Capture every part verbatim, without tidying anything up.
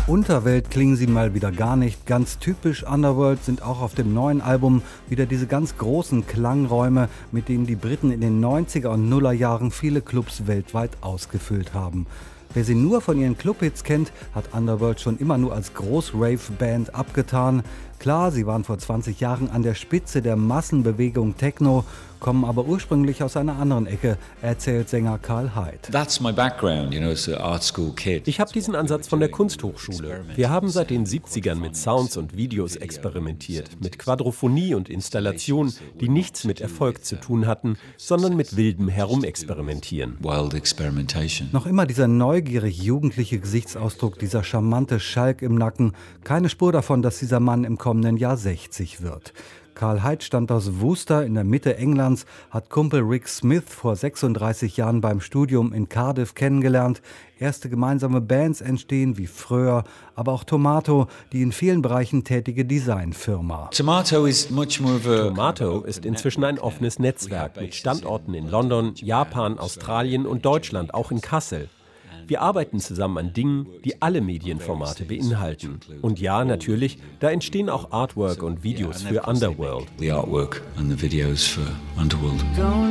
Unterwelt klingen sie mal wieder gar nicht. Ganz typisch Underworld sind auch auf dem neuen Album wieder diese ganz großen Klangräume, mit denen die Briten in den neunziger und nuller Jahren viele Clubs weltweit ausgefüllt haben. Wer sie nur von ihren Clubhits kennt, hat Underworld schon immer nur als Groß-Rave-Band abgetan. Klar, sie waren vor zwanzig Jahren an der Spitze der Massenbewegung Techno, kommen aber ursprünglich aus einer anderen Ecke, erzählt Sänger Karl Heid. Ich habe diesen Ansatz von der Kunsthochschule. Wir haben seit den siebzigern mit Sounds und Videos experimentiert, mit Quadrophonie und Installationen, die nichts mit Erfolg zu tun hatten, sondern mit wildem Herumexperimentieren. Noch immer dieser neugierig jugendliche Gesichtsausdruck, dieser charmante Schalk im Nacken. Keine Spur davon, dass dieser Mann im kommenden Jahr sechzig wird. Karl Heid stammt aus Worcester in der Mitte Englands, hat Kumpel Rick Smith vor sechsunddreißig Jahren beim Studium in Cardiff kennengelernt. Erste gemeinsame Bands entstehen wie Fröhr, aber auch Tomato, die in vielen Bereichen tätige Designfirma. Tomato ist inzwischen ein offenes Netzwerk mit Standorten in London, Japan, Australien und Deutschland, auch in Kassel. Wir arbeiten zusammen an Dingen, die alle Medienformate beinhalten. Und ja, natürlich, da entstehen auch Artwork und Videos für Underworld. The artwork and the videos for Underworld.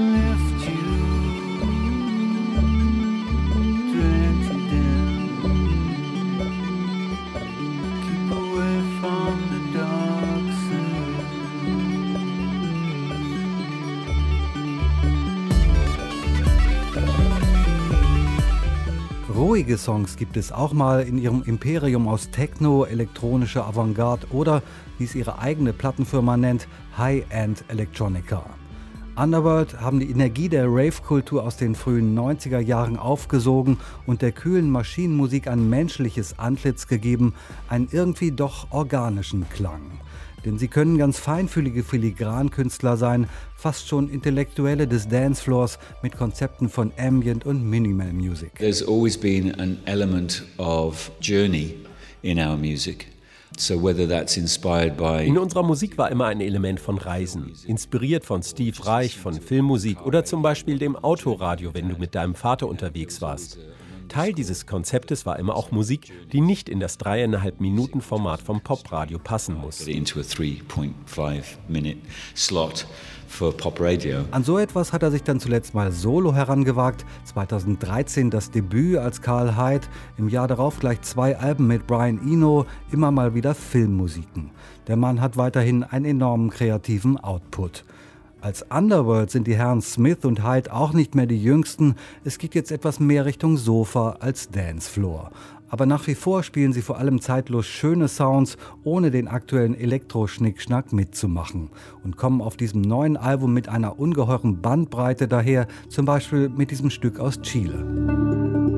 Ruhige Songs gibt es auch mal in ihrem Imperium aus Techno, elektronischer Avantgarde oder, wie es ihre eigene Plattenfirma nennt, High-End Electronica. Underworld haben die Energie der Rave-Kultur aus den frühen neunziger Jahren aufgesogen und der kühlen Maschinenmusik ein menschliches Antlitz gegeben, einen irgendwie doch organischen Klang. Denn sie können ganz feinfühlige Filigrankünstler sein, fast schon Intellektuelle des Dancefloors mit Konzepten von Ambient und Minimal Music. There's always been an element of journey in our music. So whether that's inspired by In unserer Musik war immer ein Element von Reisen, inspiriert von Steve Reich, von Filmmusik oder zum Beispiel dem Autoradio, wenn du mit deinem Vater unterwegs warst. Teil dieses Konzeptes war immer auch Musik, die nicht in das dreieinhalb Minuten Format vom Popradio passen muss. into a three point five minute slot for pop radio. An so etwas hat er sich dann zuletzt mal solo herangewagt. zweitausenddreizehn das Debüt als Karl Heid, im Jahr darauf gleich zwei Alben mit Brian Eno, immer mal wieder Filmmusiken. Der Mann hat weiterhin einen enormen kreativen Output. Als Underworld sind die Herren Smith und Heid auch nicht mehr die Jüngsten. Es geht jetzt etwas mehr Richtung Sofa als Dancefloor. Aber nach wie vor spielen sie vor allem zeitlos schöne Sounds, ohne den aktuellen Elektro-Schnickschnack mitzumachen. Und kommen auf diesem neuen Album mit einer ungeheuren Bandbreite daher, zum Beispiel mit diesem Stück aus Chile.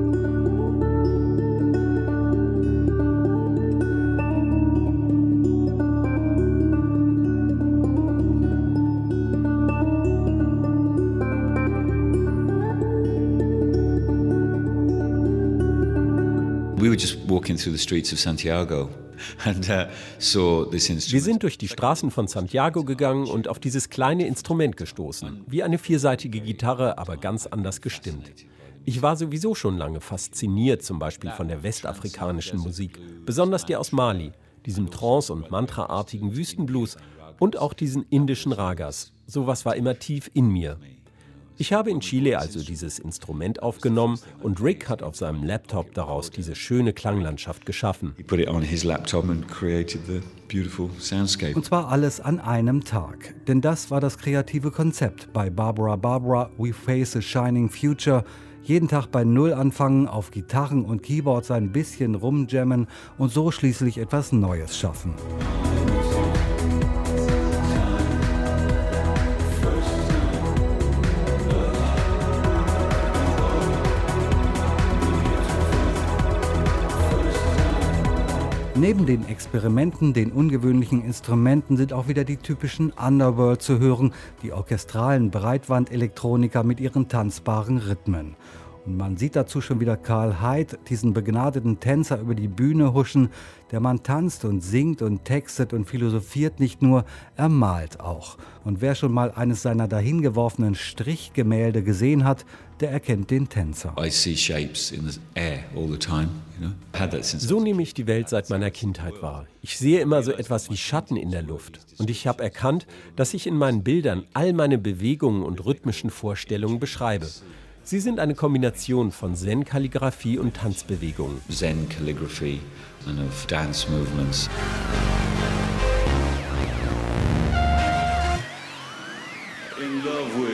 We were just walking through the streets of Santiago and uh, saw this instrument. Wir sind durch die Straßen von Santiago gegangen und auf dieses kleine Instrument gestoßen. Wie eine viersaitige Gitarre, aber ganz anders gestimmt. Ich war sowieso schon lange fasziniert, zum Beispiel von der westafrikanischen Musik, besonders die aus Mali, diesem Trance- und Mantra-artigen Wüstenblues und auch diesen indischen Ragas. Sowas war immer tief in mir. Ich habe in Chile also dieses Instrument aufgenommen und Rick hat auf seinem Laptop daraus diese schöne Klanglandschaft geschaffen. He put it on his laptop and created the beautiful soundscape. Und zwar alles an einem Tag. Denn das war das kreative Konzept bei Barbara Barbara, We Face a Shining Future. Jeden Tag bei Null anfangen, auf Gitarren und Keyboards ein bisschen rumjammen und so schließlich etwas Neues schaffen. Neben den Experimenten, den ungewöhnlichen Instrumenten sind auch wieder die typischen Underworld zu hören, die orchestralen Breitwandelektroniker mit ihren tanzbaren Rhythmen. Und man sieht dazu schon wieder Karl Haidt, diesen begnadeten Tänzer, über die Bühne huschen. Der Mann tanzt und singt und textet und philosophiert nicht nur, er malt auch. Und wer schon mal eines seiner dahingeworfenen Strichgemälde gesehen hat, der erkennt den Tänzer. I see shapes in the air all the time, you know. I had that since So nehme ich die Welt seit meiner Kindheit wahr. Ich sehe immer so etwas wie Schatten in der Luft. Und ich habe erkannt, dass ich in meinen Bildern all meine Bewegungen und rhythmischen Vorstellungen beschreibe. Sie sind eine Kombination von Zen-Kalligraphie und Tanzbewegungen. Zen calligraphy and of dance movements. In love with